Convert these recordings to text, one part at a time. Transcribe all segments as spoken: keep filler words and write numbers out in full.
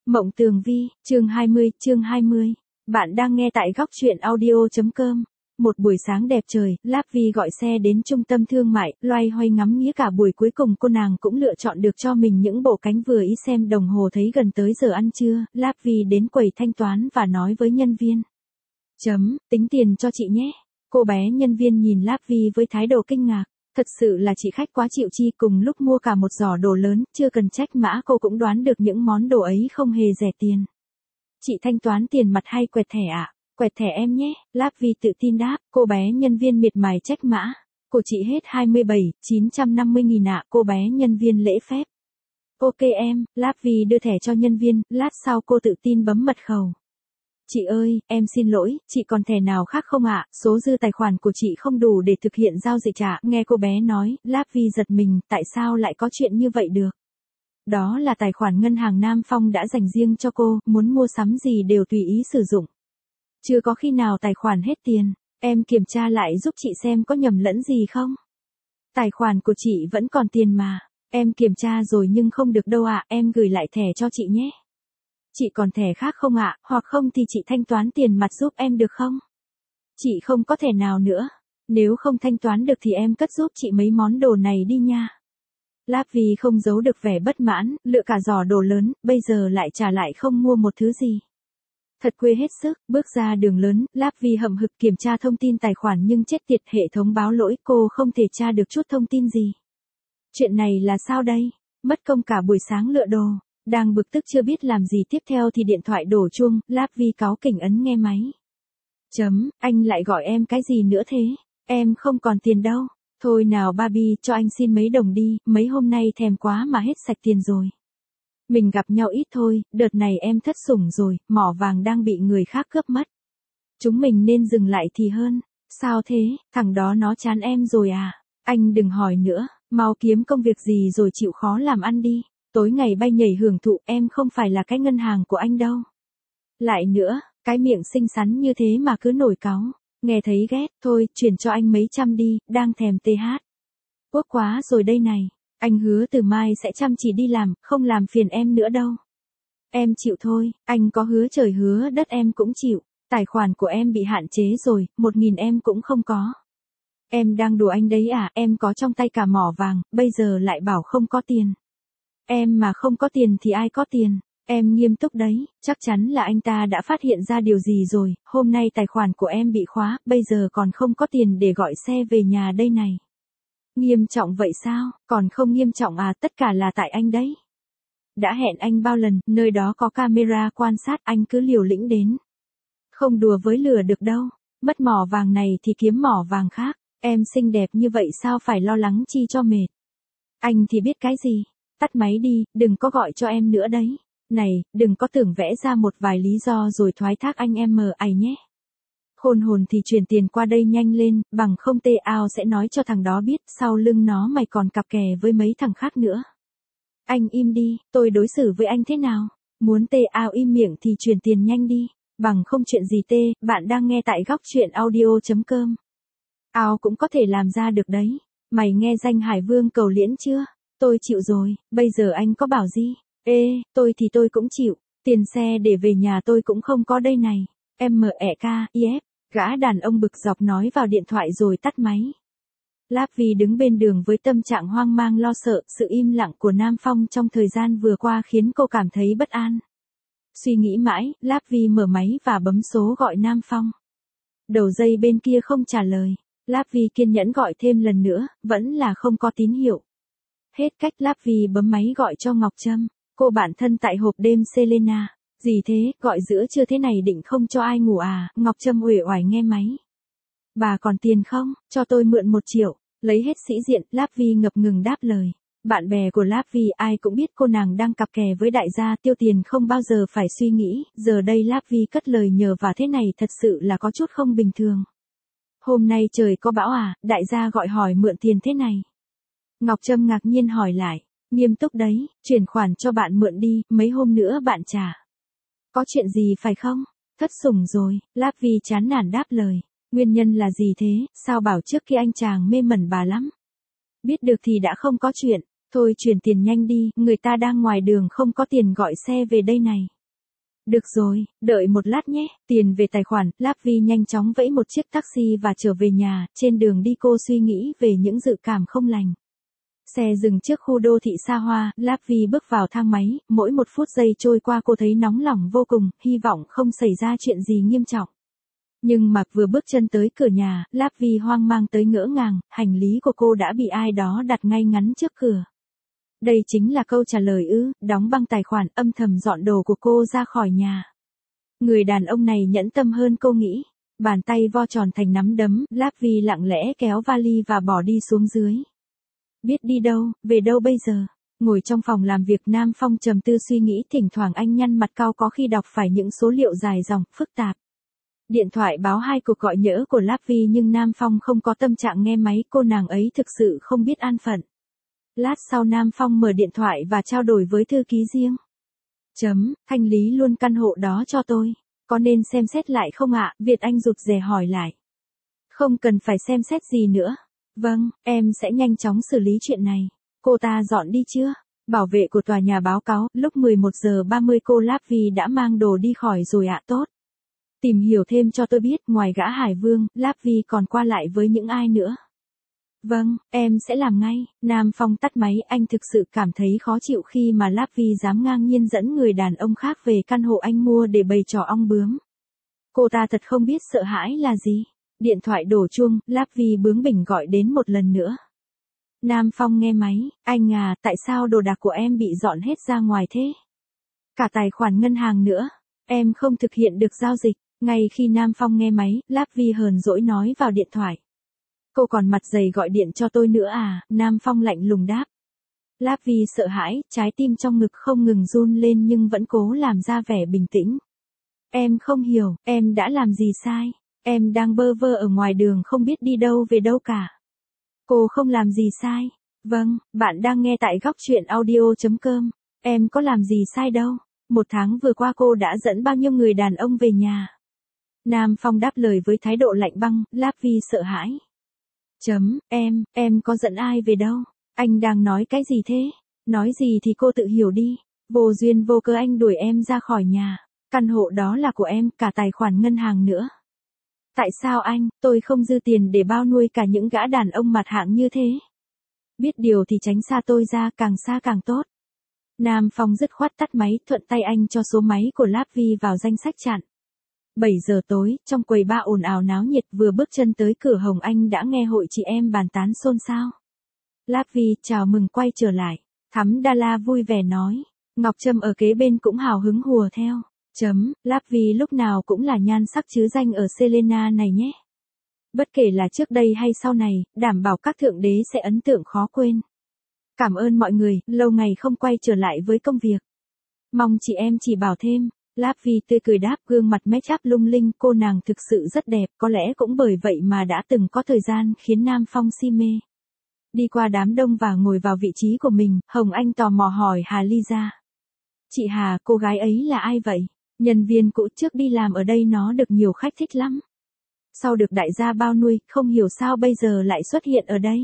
Mộng Tường Vi, chương hai mươi, chương hai mươi. Bạn đang nghe tại góc truyện audio.com. Một buổi sáng đẹp trời, Láp Vi gọi xe đến trung tâm thương mại, loay hoay ngắm nghía cả buổi, cuối cùng cô nàng cũng lựa chọn được cho mình những bộ cánh vừa ý. Xem đồng hồ thấy gần tới giờ ăn trưa, Láp Vi đến quầy thanh toán và nói với nhân viên. Chấm, tính tiền cho chị nhé. Cô bé nhân viên nhìn Láp Vi với thái độ kinh ngạc. Thật sự là chị khách quá chịu chi, cùng lúc mua cả một giỏ đồ lớn, chưa cần trách mã cô cũng đoán được những món đồ ấy không hề rẻ tiền. Chị thanh toán tiền mặt hay quẹt thẻ ạ? À? Quẹt thẻ em nhé, Láp Vi tự tin đáp. Cô bé nhân viên miệt mài trách mã. Của chị hết hai mươi bảy nghìn chín trăm năm mươi nghìn ạ, cô bé nhân viên lễ phép. Ok em, Láp Vi đưa thẻ cho nhân viên, lát sau cô tự tin bấm mật khẩu. Chị ơi, em xin lỗi, chị còn thẻ nào khác không ạ? Số dư tài khoản của chị không đủ để thực hiện giao dịch trả. Nghe cô bé nói, Láp Vi giật mình, tại sao lại có chuyện như vậy được? Đó là tài khoản ngân hàng Nam Phong đã dành riêng cho cô, muốn mua sắm gì đều tùy ý sử dụng. Chưa có khi nào tài khoản hết tiền, em kiểm tra lại giúp chị xem có nhầm lẫn gì không? Tài khoản của chị vẫn còn tiền mà, em kiểm tra rồi nhưng không được đâu ạ, em gửi lại thẻ cho chị nhé. Chị còn thẻ khác không ạ, hoặc không thì chị thanh toán tiền mặt giúp em được không? Chị không có thẻ nào nữa, nếu không thanh toán được thì em cất giúp chị mấy món đồ này đi nha. Láp Vi không giấu được vẻ bất mãn, lựa cả giỏ đồ lớn, bây giờ lại trả lại không mua một thứ gì. Thật quê hết sức, bước ra đường lớn, Láp Vi hậm hực kiểm tra thông tin tài khoản nhưng chết tiệt, hệ thống báo lỗi, cô không thể tra được chút thông tin gì. Chuyện này là sao đây? Mất công cả buổi sáng lựa đồ. Đang bực tức chưa biết làm gì tiếp theo thì điện thoại đổ chuông, Láp Vi cáu kỉnh ấn nghe máy. Chấm, anh lại gọi em cái gì nữa thế? Em không còn tiền đâu. Thôi nào Barbie, cho anh xin mấy đồng đi, mấy hôm nay thèm quá mà hết sạch tiền rồi. Mình gặp nhau ít thôi, đợt này em thất sủng rồi, mỏ vàng đang bị người khác cướp mất. Chúng mình nên dừng lại thì hơn. Sao thế, thằng đó nó chán em rồi à? Anh đừng hỏi nữa, mau kiếm công việc gì rồi chịu khó làm ăn đi. Tối ngày bay nhảy hưởng thụ, em không phải là cái ngân hàng của anh đâu. Lại nữa, cái miệng xinh xắn như thế mà cứ nổi cáu, nghe thấy ghét, thôi, chuyển cho anh mấy trăm đi, đang thèm tê hát. Quốc quá rồi đây này, anh hứa từ mai sẽ chăm chỉ đi làm, không làm phiền em nữa đâu. Em chịu thôi, anh có hứa trời hứa đất em cũng chịu, tài khoản của em bị hạn chế rồi, một nghìn em cũng không có. Em đang đùa anh đấy à, em có trong tay cả mỏ vàng, bây giờ lại bảo không có tiền. Em mà không có tiền thì ai có tiền, em nghiêm túc đấy, chắc chắn là anh ta đã phát hiện ra điều gì rồi, hôm nay tài khoản của em bị khóa, bây giờ còn không có tiền để gọi xe về nhà đây này. Nghiêm trọng vậy sao, còn không nghiêm trọng à, tất cả là tại anh đấy. Đã hẹn anh bao lần, nơi đó có camera quan sát, anh cứ liều lĩnh đến. Không đùa với lửa được đâu, mất mỏ vàng này thì kiếm mỏ vàng khác, em xinh đẹp như vậy sao phải lo lắng chi cho mệt. Anh thì biết cái gì. Tắt máy đi, đừng có gọi cho em nữa đấy. Này, đừng có tưởng vẽ ra một vài lý do rồi thoái thác anh em mờ ai nhé. Khôn hồn thì chuyển tiền qua đây nhanh lên, bằng không tê ao sẽ nói cho thằng đó biết, sau lưng nó mày còn cặp kè với mấy thằng khác nữa. Anh im đi, tôi đối xử với anh thế nào? Muốn tê ao im miệng thì chuyển tiền nhanh đi, bằng không chuyện gì tê, bạn đang nghe tại góc truyện audio.com. Ao cũng có thể làm ra được đấy. Mày nghe danh Hải Vương Cầu Liễn chưa? Tôi chịu rồi, bây giờ anh có bảo gì? Ê, tôi thì tôi cũng chịu, tiền xe để về nhà tôi cũng không có đây này. em e ca, i ép, gã đàn ông bực dọc nói vào điện thoại rồi tắt máy. Láp Vi đứng bên đường với tâm trạng hoang mang lo sợ, sự im lặng của Nam Phong trong thời gian vừa qua khiến cô cảm thấy bất an. Suy nghĩ mãi, Láp Vi mở máy và bấm số gọi Nam Phong. Đầu dây bên kia không trả lời, Láp Vi kiên nhẫn gọi thêm lần nữa, vẫn là không có tín hiệu. Hết cách, Láp Vi bấm máy gọi cho Ngọc Trâm, cô bạn thân tại hộp đêm Selena. Gì thế, gọi giữa trưa thế này định không cho ai ngủ à? Ngọc Trâm uể oải nghe máy. Bà còn tiền không, cho tôi mượn một triệu, lấy hết sĩ diện, Láp Vi ngập ngừng đáp lời. Bạn bè của Láp Vi ai cũng biết cô nàng đang cặp kè với đại gia, tiêu tiền không bao giờ phải suy nghĩ, giờ đây Láp Vi cất lời nhờ và thế này thật sự là có chút không bình thường. Hôm nay trời có bão à, đại gia gọi hỏi mượn tiền thế này. Ngọc Trâm ngạc nhiên hỏi lại, nghiêm túc đấy, chuyển khoản cho bạn mượn đi, mấy hôm nữa bạn trả. Có chuyện gì phải không? Thất sủng rồi, Láp Vi chán nản đáp lời. Nguyên nhân là gì thế, sao bảo trước kia anh chàng mê mẩn bà lắm. Biết được thì đã không có chuyện, thôi chuyển tiền nhanh đi, người ta đang ngoài đường không có tiền gọi xe về đây này. Được rồi, đợi một lát nhé, tiền về tài khoản, Lavy nhanh chóng vẫy một chiếc taxi và trở về nhà, trên đường đi cô suy nghĩ về những dự cảm không lành. Xe dừng trước khu đô thị xa hoa, Lavy bước vào thang máy, mỗi một phút giây trôi qua cô thấy nóng lòng vô cùng, hy vọng không xảy ra chuyện gì nghiêm trọng. Nhưng mà vừa bước chân tới cửa nhà, Lavy hoang mang tới ngỡ ngàng, hành lý của cô đã bị ai đó đặt ngay ngắn trước cửa. Đây chính là câu trả lời ư, đóng băng tài khoản, âm thầm dọn đồ của cô ra khỏi nhà. Người đàn ông này nhẫn tâm hơn cô nghĩ. Bàn tay vo tròn thành nắm đấm, Lavy lặng lẽ kéo vali và bỏ đi xuống dưới. Biết đi đâu, về đâu bây giờ? Ngồi trong phòng làm việc, Nam Phong trầm tư suy nghĩ, thỉnh thoảng anh nhăn mặt cau có khi đọc phải những số liệu dài dòng, phức tạp. Điện thoại báo hai cuộc gọi nhỡ của Lavy nhưng Nam Phong không có tâm trạng nghe máy, cô nàng ấy thực sự không biết an phận. Lát sau Nam Phong mở điện thoại và trao đổi với thư ký riêng. Chấm, thanh lý luôn căn hộ đó cho tôi. Có nên xem xét lại không ạ? Việt Anh rụt rè hỏi lại. Không cần phải xem xét gì nữa. Vâng, em sẽ nhanh chóng xử lý chuyện này. Cô ta dọn đi chưa? Bảo vệ của tòa nhà báo cáo, lúc mười một giờ ba mươi cô Lavy đã mang đồ đi khỏi rồi ạ. Tốt. Tìm hiểu thêm cho tôi biết, ngoài gã Hải Vương, Lavy còn qua lại với những ai nữa? Vâng, em sẽ làm ngay. Nam Phong tắt máy, anh thực sự cảm thấy khó chịu khi mà Lavy dám ngang nhiên dẫn người đàn ông khác về căn hộ anh mua để bày trò ong bướm. Cô ta thật không biết sợ hãi là gì. Điện thoại đổ chuông, Lavy bướng bỉnh gọi đến một lần nữa. Nam Phong nghe máy, anh à, tại sao đồ đạc của em bị dọn hết ra ngoài thế? Cả tài khoản ngân hàng nữa, em không thực hiện được giao dịch. Ngay khi Nam Phong nghe máy, Lavy hờn dỗi nói vào điện thoại. Cô còn mặt dày gọi điện cho tôi nữa à? Nam Phong lạnh lùng đáp. Lavy sợ hãi, trái tim trong ngực không ngừng run lên nhưng vẫn cố làm ra vẻ bình tĩnh. Em không hiểu, em đã làm gì sai? Em đang bơ vơ ở ngoài đường không biết đi đâu về đâu cả. Cô không làm gì sai. Vâng, bạn đang nghe tại góc truyện audio chấm com. Em có làm gì sai đâu. Một tháng vừa qua cô đã dẫn bao nhiêu người đàn ông về nhà? Nam Phong đáp lời với thái độ lạnh băng, Lavy sợ hãi. Chấm, em, em có dẫn ai về đâu? Anh đang nói cái gì thế? Nói gì thì cô tự hiểu đi. Vô duyên vô cớ anh đuổi em ra khỏi nhà. Căn hộ đó là của em, cả tài khoản ngân hàng nữa. Tại sao anh, tôi không dư tiền để bao nuôi cả những gã đàn ông mặt hạng như thế? Biết điều thì tránh xa tôi ra, càng xa càng tốt. Nam Phong dứt khoát tắt máy, thuận tay anh cho số máy của Lavy vào danh sách chặn. bảy giờ tối, trong quầy bar ồn ào náo nhiệt, vừa bước chân tới cửa Hồng Anh đã nghe hội chị em bàn tán xôn xao. Lavy, chào mừng quay trở lại. Thắm Đa La vui vẻ nói. Ngọc Trâm ở kế bên cũng hào hứng hùa theo. Chấm, Lavy lúc nào cũng là nhan sắc chứ danh ở Selena này nhé. Bất kể là trước đây hay sau này, đảm bảo các thượng đế sẽ ấn tượng khó quên. Cảm ơn mọi người, lâu ngày không quay trở lại với công việc. Mong chị em chỉ bảo thêm. Lavy tươi cười đáp, gương mặt make up lung linh, cô nàng thực sự rất đẹp, có lẽ cũng bởi vậy mà đã từng có thời gian khiến Nam Phong si mê. Đi qua đám đông và ngồi vào vị trí của mình, Hồng Anh tò mò hỏi Hà Lisa. Chị Hà, cô gái ấy là ai vậy? Nhân viên cũ trước đi làm ở đây nó được nhiều khách thích lắm. Sau được đại gia bao nuôi, không hiểu sao bây giờ lại xuất hiện ở đây.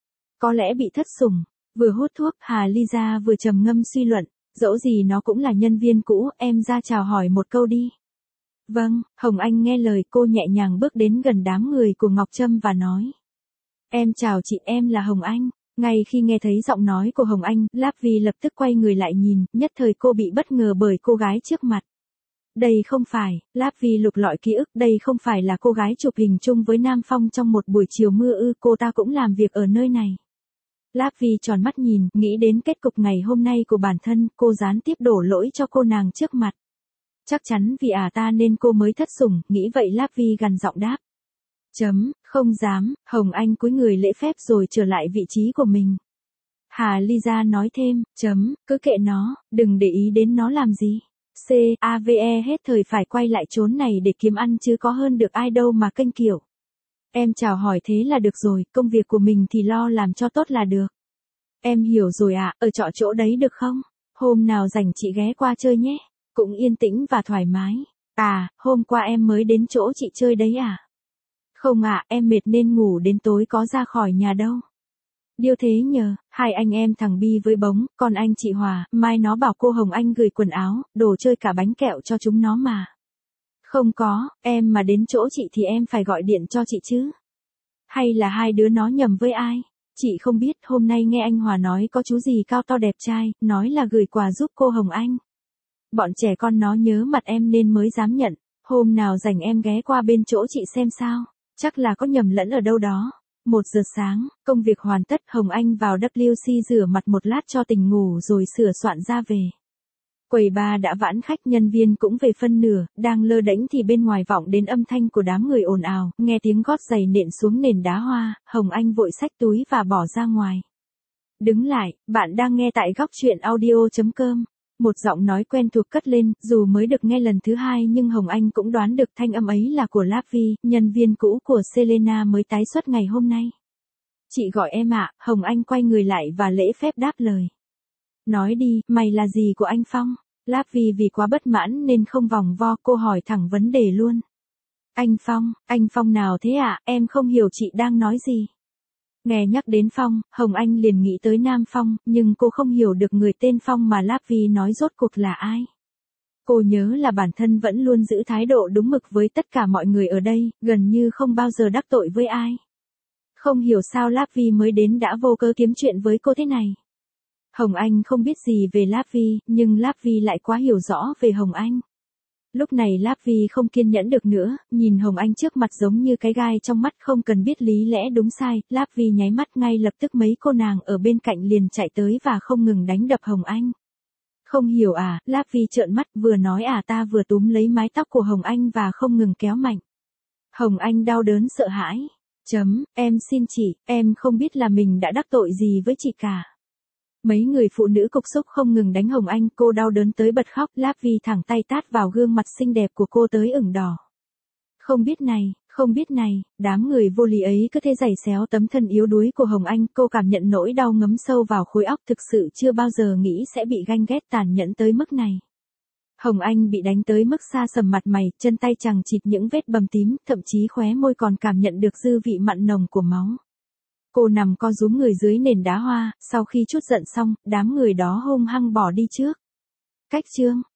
Có lẽ bị thất sủng. Vừa hút thuốc, Hà Lisa vừa trầm ngâm suy luận. Dẫu gì nó cũng là nhân viên cũ, em ra chào hỏi một câu đi. Vâng, Hồng Anh nghe lời, cô nhẹ nhàng bước đến gần đám người của Ngọc Trâm và nói. Em chào chị, em là Hồng Anh. Ngay khi nghe thấy giọng nói của Hồng Anh, Lavy lập tức quay người lại nhìn, nhất thời cô bị bất ngờ bởi cô gái trước mặt. Đây không phải, Lavy lục lọi ký ức, đây không phải là cô gái chụp hình chung với Nam Phong trong một buổi chiều mưa ư? Cô ta cũng làm việc ở nơi này. Lavy tròn mắt nhìn, nghĩ đến kết cục ngày hôm nay của bản thân, cô gián tiếp đổ lỗi cho cô nàng trước mặt. Chắc chắn vì à ta nên cô mới thất sủng, nghĩ vậy Lavy gằn giọng đáp. Chấm, không dám, Hồng Anh cúi người lễ phép rồi trở lại vị trí của mình. Hà Lisa nói thêm, chấm, cứ kệ nó, đừng để ý đến nó làm gì. C, A V E hết thời phải quay lại chốn này để kiếm ăn chứ có hơn được ai đâu mà kênh kiểu. Em chào hỏi thế là được rồi, công việc của mình thì lo làm cho tốt là được. Em hiểu rồi ạ, à, ở trọ chỗ đấy được không? Hôm nào rảnh chị ghé qua chơi nhé. Cũng yên tĩnh và thoải mái. À, hôm qua em mới đến chỗ chị chơi đấy à? Không ạ, à, em mệt nên ngủ đến tối có ra khỏi nhà đâu. Điêu thế nhờ, hai anh em thằng Bi với Bống, còn anh chị Hòa, mai nó bảo cô Hồng Anh gửi quần áo, đồ chơi cả bánh kẹo cho chúng nó mà. Không có, em mà đến chỗ chị thì em phải gọi điện cho chị chứ. Hay là hai đứa nó nhầm với ai? Chị không biết, hôm nay nghe anh Hòa nói có chú gì cao to đẹp trai, nói là gửi quà giúp cô Hồng Anh. Bọn trẻ con nó nhớ mặt em nên mới dám nhận, hôm nào rảnh em ghé qua bên chỗ chị xem sao, chắc là có nhầm lẫn ở đâu đó. Một giờ sáng, công việc hoàn tất, Hồng Anh vào W C rửa mặt một lát cho tỉnh ngủ rồi sửa soạn ra về. Quầy bar đã vãn khách, nhân viên cũng về phân nửa, đang lơ đễnh thì bên ngoài vọng đến âm thanh của đám người ồn ào, nghe tiếng gót giày nện xuống nền đá hoa, Hồng Anh vội xách túi và bỏ ra ngoài. Đứng lại, bạn đang nghe tại góc truyện audio.com. Một giọng nói quen thuộc cất lên, dù mới được nghe lần thứ hai nhưng Hồng Anh cũng đoán được thanh âm ấy là của Lavi, nhân viên cũ của Selena mới tái xuất ngày hôm nay. Chị gọi em ạ, Hồng Anh quay người lại và lễ phép đáp lời. Nói đi, mày là gì của anh Phong? Lavi vì quá bất mãn nên không vòng vo, cô hỏi thẳng vấn đề luôn. Anh Phong, anh Phong nào thế ạ, à? Em không hiểu chị đang nói gì. Nghe nhắc đến Phong, Hồng Anh liền nghĩ tới Nam Phong, nhưng cô không hiểu được người tên Phong mà Lavi nói rốt cuộc là ai. Cô nhớ là bản thân vẫn luôn giữ thái độ đúng mực với tất cả mọi người ở đây, gần như không bao giờ đắc tội với ai. Không hiểu sao Lavi mới đến đã vô cớ kiếm chuyện với cô thế này. Hồng Anh không biết gì về Lavi, nhưng Lavi lại quá hiểu rõ về Hồng Anh. Lúc này Lavi không kiên nhẫn được nữa, nhìn Hồng Anh trước mặt giống như cái gai trong mắt, không cần biết lý lẽ đúng sai, Lavi nháy mắt ngay lập tức mấy cô nàng ở bên cạnh liền chạy tới và không ngừng đánh đập Hồng Anh. Không hiểu à, Lavi trợn mắt, vừa nói à ta vừa túm lấy mái tóc của Hồng Anh và không ngừng kéo mạnh. Hồng Anh đau đớn sợ hãi. Chấm, em xin chị, em không biết là mình đã đắc tội gì với chị cả. Mấy người phụ nữ cục xúc không ngừng đánh Hồng Anh, cô đau đớn tới bật khóc, Lavi thẳng tay tát vào gương mặt xinh đẹp của cô tới ửng đỏ. Không biết này, không biết này, đám người vô lý ấy cứ thế giày xéo tấm thân yếu đuối của Hồng Anh, cô cảm nhận nỗi đau ngấm sâu vào khối óc, thực sự chưa bao giờ nghĩ sẽ bị ganh ghét tàn nhẫn tới mức này. Hồng Anh bị đánh tới mức sa sầm mặt mày, chân tay chằng chịt những vết bầm tím, thậm chí khóe môi còn cảm nhận được dư vị mặn nồng của máu. Cô nằm co rúm người dưới nền đá hoa, sau khi chút giận xong, đám người đó hung hăng bỏ đi trước. Cách chương